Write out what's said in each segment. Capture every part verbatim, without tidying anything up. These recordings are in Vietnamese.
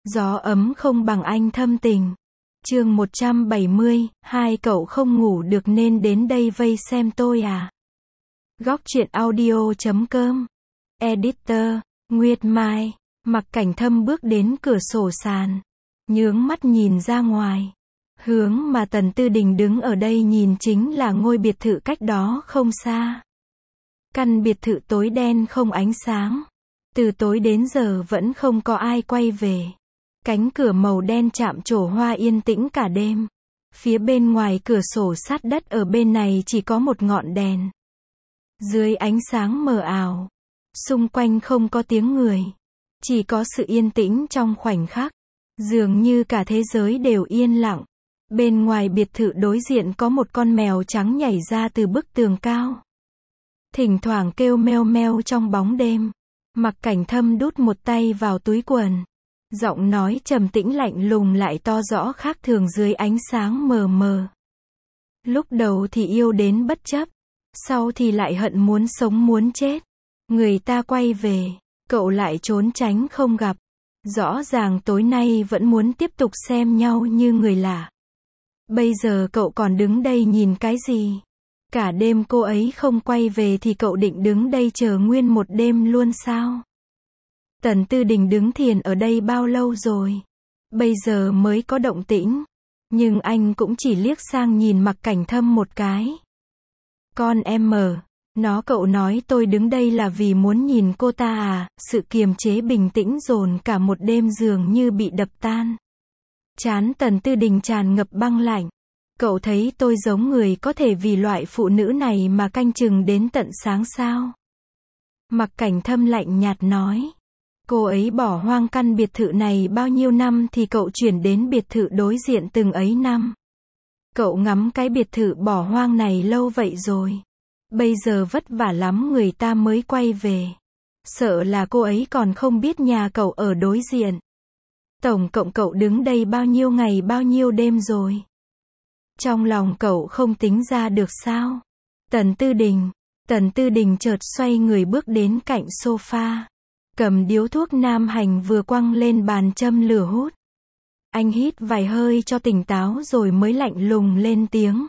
Gió ấm không bằng anh thâm tình. Chương một trăm bảy mươi, hai cậu không ngủ được nên đến đây vây xem tôi à? Góc truyện audio chấm com. Editor, Nguyệt Mai. Mặc Cảnh Thâm bước đến cửa sổ sàn, nhướng mắt nhìn ra ngoài. Hướng mà Tần Tư Đình đứng ở đây nhìn chính là ngôi biệt thự cách đó không xa. Căn biệt thự tối đen không ánh sáng. Từ tối đến giờ vẫn không có ai quay về. Cánh cửa màu đen chạm trổ hoa yên tĩnh cả đêm. Phía bên ngoài cửa sổ sát đất ở bên này chỉ có một ngọn đèn. Dưới ánh sáng mờ ảo, xung quanh không có tiếng người. Chỉ có sự yên tĩnh trong khoảnh khắc. Dường như cả thế giới đều yên lặng. Bên ngoài biệt thự đối diện có một con mèo trắng nhảy ra từ bức tường cao. Thỉnh thoảng kêu meo meo trong bóng đêm. Mặc Cảnh Thâm đút một tay vào túi quần. Giọng nói trầm tĩnh lạnh lùng lại to rõ khác thường dưới ánh sáng mờ mờ. Lúc đầu thì yêu đến bất chấp. Sau thì lại hận muốn sống muốn chết. Người ta quay về, cậu lại trốn tránh không gặp. Rõ ràng tối nay vẫn muốn tiếp tục xem nhau như người lạ. Bây giờ cậu còn đứng đây nhìn cái gì? Cả đêm cô ấy không quay về thì cậu định đứng đây chờ nguyên một đêm luôn sao? Tần Tư Đình đứng thiền ở đây bao lâu rồi? Bây giờ mới có động tĩnh. Nhưng anh cũng chỉ liếc sang nhìn Mặc Cảnh Thâm một cái. Con em mờ. Nó cậu nói tôi đứng đây là vì muốn nhìn cô ta à? Sự kiềm chế bình tĩnh dồn cả một đêm dường như bị đập tan. Trán Tần Tư Đình tràn ngập băng lạnh. Cậu thấy tôi giống người có thể vì loại phụ nữ này mà canh chừng đến tận sáng sao? Mặc Cảnh Thâm lạnh nhạt nói. Cô ấy bỏ hoang căn biệt thự này bao nhiêu năm thì cậu chuyển đến biệt thự đối diện từng ấy năm. Cậu ngắm cái biệt thự bỏ hoang này lâu vậy rồi. Bây giờ vất vả lắm người ta mới quay về. Sợ là cô ấy còn không biết nhà cậu ở đối diện. Tổng cộng cậu đứng đây bao nhiêu ngày bao nhiêu đêm rồi. Trong lòng cậu không tính ra được sao? Tần Tư Đình. Tần Tư Đình chợt xoay người bước đến cạnh sofa. Cầm điếu thuốc nam hành vừa quăng lên bàn châm lửa hút. Anh hít vài hơi cho tỉnh táo rồi mới lạnh lùng lên tiếng.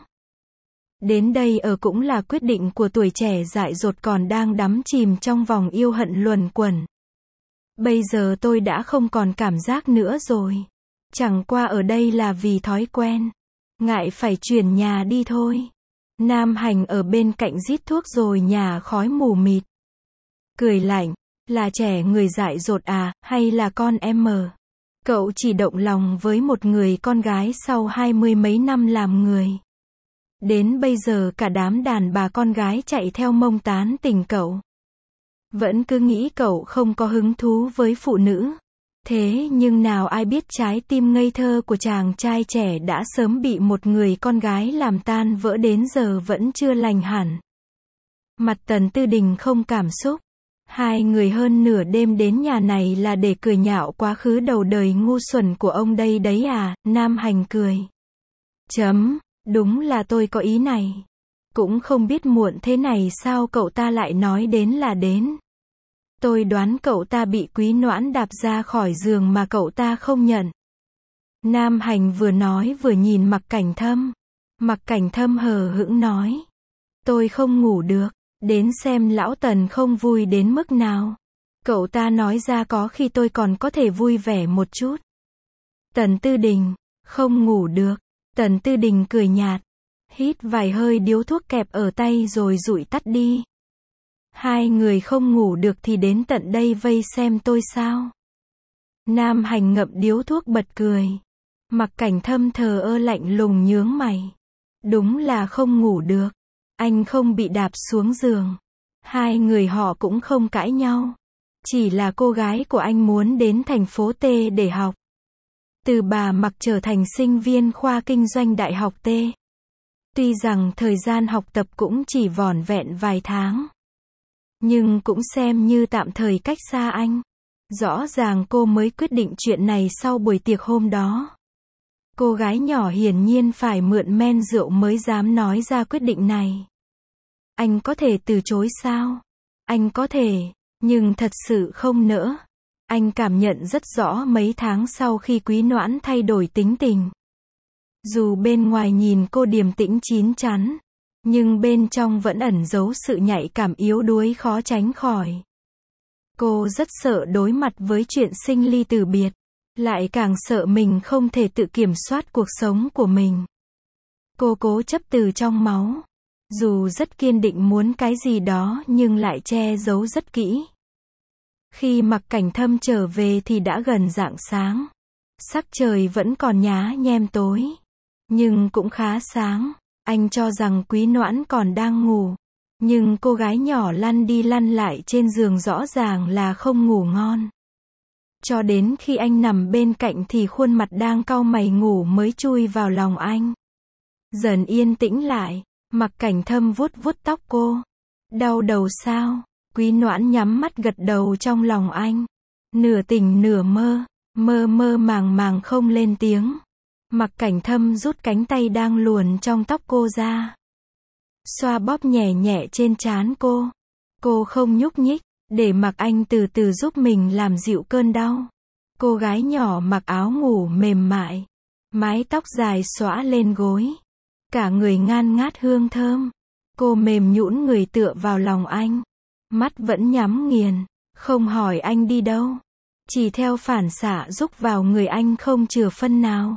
Đến đây ở cũng là quyết định của tuổi trẻ dại dột còn đang đắm chìm trong vòng yêu hận luẩn quẩn. Bây giờ tôi đã không còn cảm giác nữa rồi. Chẳng qua ở đây là vì thói quen. Ngại phải chuyển nhà đi thôi. Nam hành ở bên cạnh rít thuốc rồi nhả khói mù mịt. Cười lạnh. Là trẻ người dại dột à, hay là con em mờ? Cậu chỉ động lòng với một người con gái sau hai mươi mấy năm làm người. Đến bây giờ cả đám đàn bà con gái chạy theo mông tán tình cậu. Vẫn cứ nghĩ cậu không có hứng thú với phụ nữ. Thế nhưng nào ai biết trái tim ngây thơ của chàng trai trẻ đã sớm bị một người con gái làm tan vỡ đến giờ vẫn chưa lành hẳn. Mặt Tần Tư Đình không cảm xúc. Hai người hơn nửa đêm đến nhà này là để cười nhạo quá khứ đầu đời ngu xuẩn của ông đây đấy à? Nam hành cười. Chấm, đúng là tôi có ý này. Cũng không biết muộn thế này sao cậu ta lại nói đến là đến. Tôi đoán cậu ta bị Quý Noãn đạp ra khỏi giường mà cậu ta không nhận. Nam hành vừa nói vừa nhìn Mặc Cảnh Thâm. Mặc Cảnh Thâm hờ hững nói. Tôi không ngủ được. Đến xem lão Tần không vui đến mức nào. Cậu ta nói ra có khi tôi còn có thể vui vẻ một chút. Tần Tư Đình. Không ngủ được. Tần Tư Đình cười nhạt. Hít vài hơi điếu thuốc kẹp ở tay rồi dụi tắt đi. Hai người không ngủ được thì đến tận đây vây xem tôi sao? Nam hành ngậm điếu thuốc bật cười. Mặc Cảnh Thâm thờ ơ lạnh lùng nhướng mày. Đúng là không ngủ được. Anh không bị đạp xuống giường. Hai người họ cũng không cãi nhau. Chỉ là cô gái của anh muốn đến thành phố T để học. Từ bà Mặc trở thành sinh viên khoa kinh doanh đại học T. Tuy rằng thời gian học tập cũng chỉ vỏn vẹn vài tháng. Nhưng cũng xem như tạm thời cách xa anh. Rõ ràng cô mới quyết định chuyện này sau buổi tiệc hôm đó. Cô gái nhỏ hiển nhiên phải mượn men rượu mới dám nói ra quyết định này. Anh có thể từ chối sao? Anh có thể, nhưng thật sự không nỡ. Anh cảm nhận rất rõ mấy tháng sau khi Quý Noãn thay đổi tính tình. Dù bên ngoài nhìn cô điềm tĩnh chín chắn, nhưng bên trong vẫn ẩn giấu sự nhạy cảm yếu đuối khó tránh khỏi. Cô rất sợ đối mặt với chuyện sinh ly từ biệt, lại càng sợ mình không thể tự kiểm soát cuộc sống của mình. Cô cố chấp từ trong máu, dù rất kiên định muốn cái gì đó nhưng lại che giấu rất kỹ. Khi Mặc Cảnh Thâm trở về thì đã gần rạng sáng. Sắc trời vẫn còn nhá nhem tối, nhưng cũng khá sáng. Anh cho rằng Quý Noãn còn đang ngủ, nhưng cô gái nhỏ lăn đi lăn lại trên giường rõ ràng là không ngủ ngon. Cho đến khi anh nằm bên cạnh thì khuôn mặt đang cau mày ngủ mới chui vào lòng anh. Dần yên tĩnh lại, Mặc Cảnh Thâm vuốt vuốt tóc cô. Đau đầu sao? Quý Noãn nhắm mắt gật đầu trong lòng anh. Nửa tỉnh nửa mơ, mơ mơ màng màng không lên tiếng. Mặc Cảnh Thâm rút cánh tay đang luồn trong tóc cô ra, xoa bóp nhẹ nhẹ trên trán cô. Cô không nhúc nhích, để mặc anh từ từ giúp mình làm dịu cơn đau. Cô gái nhỏ mặc áo ngủ mềm mại, mái tóc dài xõa lên gối, cả người ngan ngát hương thơm. Cô mềm nhũn người tựa vào lòng anh, mắt vẫn nhắm nghiền, không hỏi anh đi đâu, chỉ theo phản xạ rúc vào người anh không chừa phân nào.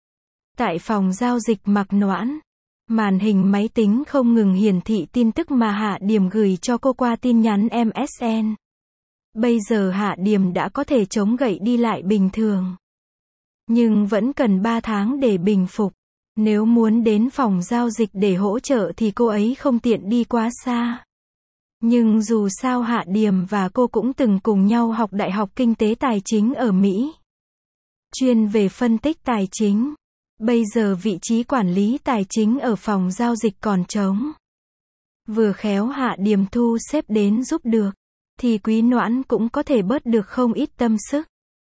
Tại phòng giao dịch Mạc Noãn, màn hình máy tính không ngừng hiển thị tin tức mà Hạ Điềm gửi cho cô qua tin nhắn em ét en. Bây giờ Hạ Điềm đã có thể chống gậy đi lại bình thường, nhưng vẫn cần ba tháng để bình phục. Nếu muốn đến phòng giao dịch để hỗ trợ thì cô ấy không tiện đi quá xa. Nhưng dù sao Hạ Điềm và cô cũng từng cùng nhau học Đại học Kinh tế Tài chính ở Mỹ, chuyên về phân tích tài chính. Bây giờ vị trí quản lý tài chính ở phòng giao dịch còn trống. Vừa khéo Hạ Điềm thu xếp đến giúp được, thì Quý Noãn cũng có thể bớt được không ít tâm sức.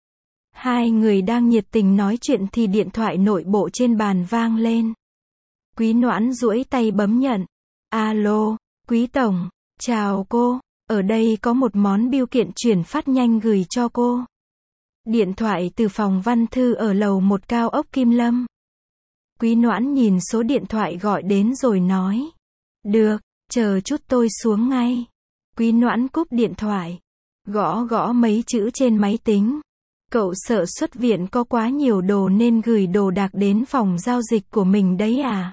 Hai người đang nhiệt tình nói chuyện thì điện thoại nội bộ trên bàn vang lên. Quý Noãn duỗi tay bấm nhận. Alo, Quý Tổng, chào cô, ở đây có một món bưu kiện chuyển phát nhanh gửi cho cô. Điện thoại từ phòng văn thư ở lầu một cao ốc Kim Lâm. Quý Noãn nhìn số điện thoại gọi đến rồi nói. Được, chờ chút tôi xuống ngay. Quý Noãn cúp điện thoại, gõ gõ mấy chữ trên máy tính. Cậu sợ xuất viện có quá nhiều đồ nên gửi đồ đạc đến phòng giao dịch của mình đấy à?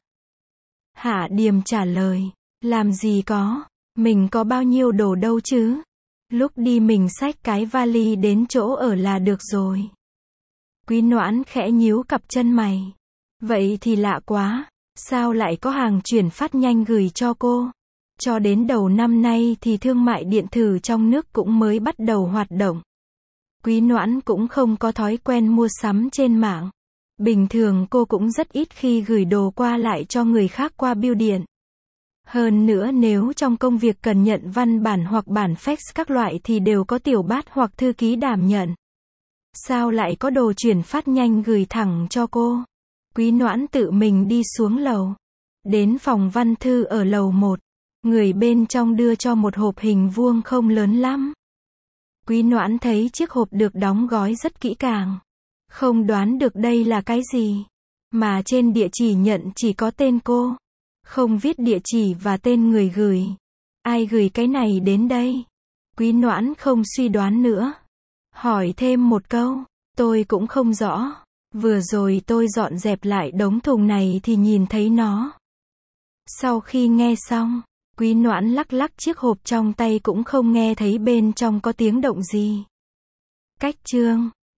Hạ Điềm trả lời. Làm gì có, mình có bao nhiêu đồ đâu chứ. Lúc đi mình xách cái vali đến chỗ ở là được rồi. Quý Noãn khẽ nhíu cặp chân mày. Vậy thì lạ quá, sao lại có hàng chuyển phát nhanh gửi cho cô? Cho đến đầu năm nay thì thương mại điện tử trong nước cũng mới bắt đầu hoạt động. Quý Noãn cũng không có thói quen mua sắm trên mạng. Bình thường cô cũng rất ít khi gửi đồ qua lại cho người khác qua bưu điện. Hơn nữa nếu trong công việc cần nhận văn bản hoặc bản fax các loại thì đều có tiểu bát hoặc thư ký đảm nhận. Sao lại có đồ chuyển phát nhanh gửi thẳng cho cô? Quý Noãn tự mình đi xuống lầu, đến phòng văn thư ở lầu một. Người bên trong đưa cho một hộp hình vuông không lớn lắm. Quý Noãn thấy chiếc hộp được đóng gói rất kỹ càng. Không đoán được đây là cái gì. Mà trên địa chỉ nhận chỉ có tên cô. Không viết địa chỉ và tên người gửi. Ai gửi cái này đến đây? Quý Noãn không suy đoán nữa. Hỏi thêm một câu. Tôi cũng không rõ. Vừa rồi tôi dọn dẹp lại đống thùng này thì nhìn thấy nó. Sau khi nghe xong, Quý Noãn lắc lắc chiếc hộp trong tay cũng không nghe thấy bên trong có tiếng động gì. Cách chương